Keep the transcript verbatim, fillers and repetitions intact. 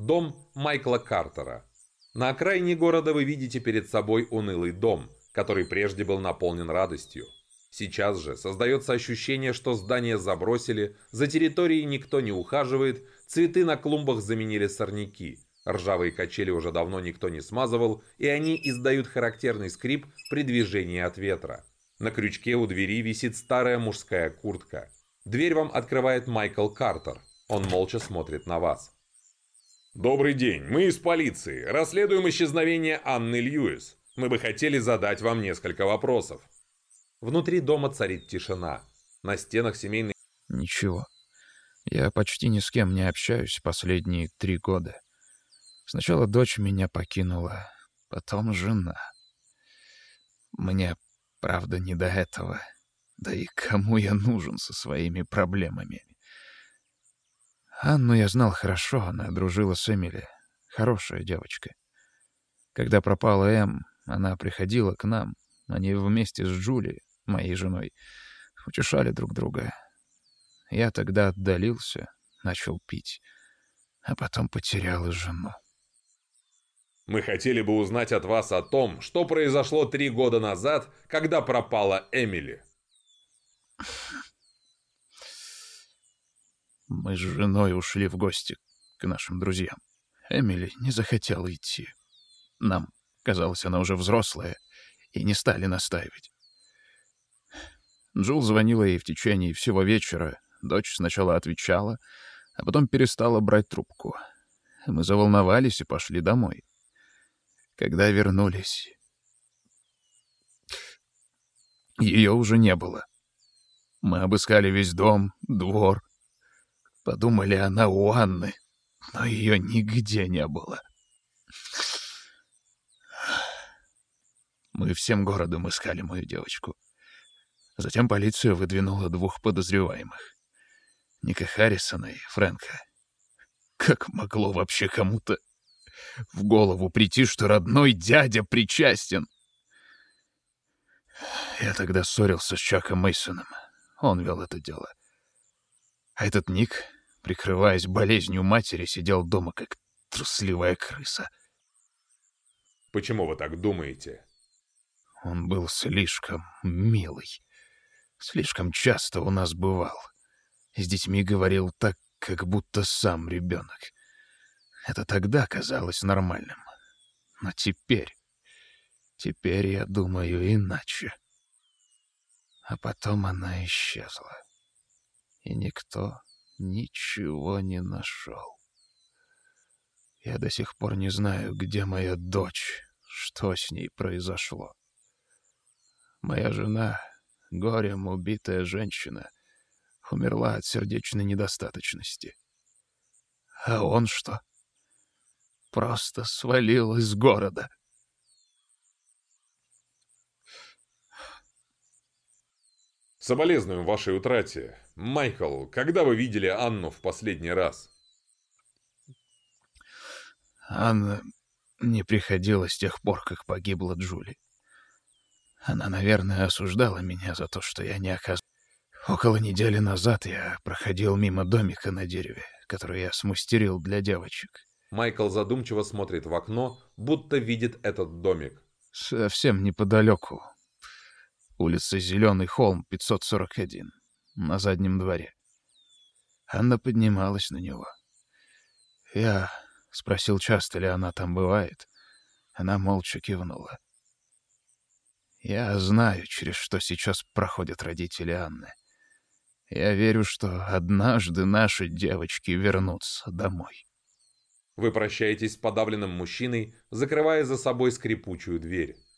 Дом Майкла Картера. На окраине города вы видите перед собой унылый дом, который прежде был наполнен радостью. Сейчас же создается ощущение, что здание забросили, за территорией никто не ухаживает, цветы на клумбах заменили сорняки, ржавые качели уже давно никто не смазывал, и они издают характерный скрип при движении от ветра. На крючке у двери висит старая мужская куртка. Дверь вам открывает Майкл Картер. Он молча смотрит на вас. «Добрый день, мы из полиции. Расследуем исчезновение Анны Льюис. Мы бы хотели задать вам несколько вопросов». Внутри дома царит тишина. На стенах семейной... Ничего. Я почти ни с кем не общаюсь последние три года. Сначала дочь меня покинула, потом жена. Мне, правда, не до этого. Да и кому я нужен со своими проблемами? Анну я знал хорошо, она дружила с Эмили. Хорошая девочка. Когда пропала Эм, она приходила к нам. Они вместе с Джули, моей женой, утешали друг друга. Я тогда отдалился, начал пить, а потом потерял и жену. Мы хотели бы узнать от вас о том, что произошло три года назад, когда пропала Эмили. Мы с женой ушли в гости к нашим друзьям. Эмили не захотела идти. Нам казалось, она уже взрослая, и не стали настаивать. Джул звонила ей в течение всего вечера. Дочь сначала отвечала, а потом перестала брать трубку. Мы заволновались и пошли домой. Когда вернулись, ее уже не было. Мы обыскали весь дом, двор. Подумали, она у Анны, но ее нигде не было. Мы всем городом искали мою девочку. Затем полиция выдвинула двух подозреваемых. Ника Харрисона и Фрэнка. Как могло вообще кому-то в голову прийти, что родной дядя причастен? Я тогда ссорился с Чаком Мейсоном. Он вел это дело. А этот Ник, прикрываясь болезнью матери, сидел дома как трусливая крыса. Почему вы так думаете? Он был слишком милый. Слишком часто у нас бывал. С детьми говорил так, как будто сам ребенок. Это тогда казалось нормальным. Но теперь... Теперь я думаю иначе. А потом она исчезла. И никто ничего не нашел. Я до сих пор не знаю, где моя дочь, что с ней произошло. Моя жена, горем убитая женщина, умерла от сердечной недостаточности. А он что? Просто свалил из города. Соболезную вашей утрате. Майкл, когда вы видели Анну в последний раз? Анна не приходила с тех пор, как погибла Джули. Она, наверное, осуждала меня за то, что я не оказывался. Около недели назад я проходил мимо домика на дереве, который я смастерил для девочек. Майкл задумчиво смотрит в окно, будто видит этот домик. Совсем неподалеку. Улица Зеленый холм, пятьсот сорок один, на заднем дворе. Анна поднималась на него. Я спросил, часто ли она там бывает. Она молча кивнула. Я знаю, через что сейчас проходят родители Анны. Я верю, что однажды наши девочки вернутся домой. Вы прощаетесь с подавленным мужчиной, закрывая за собой скрипучую дверь.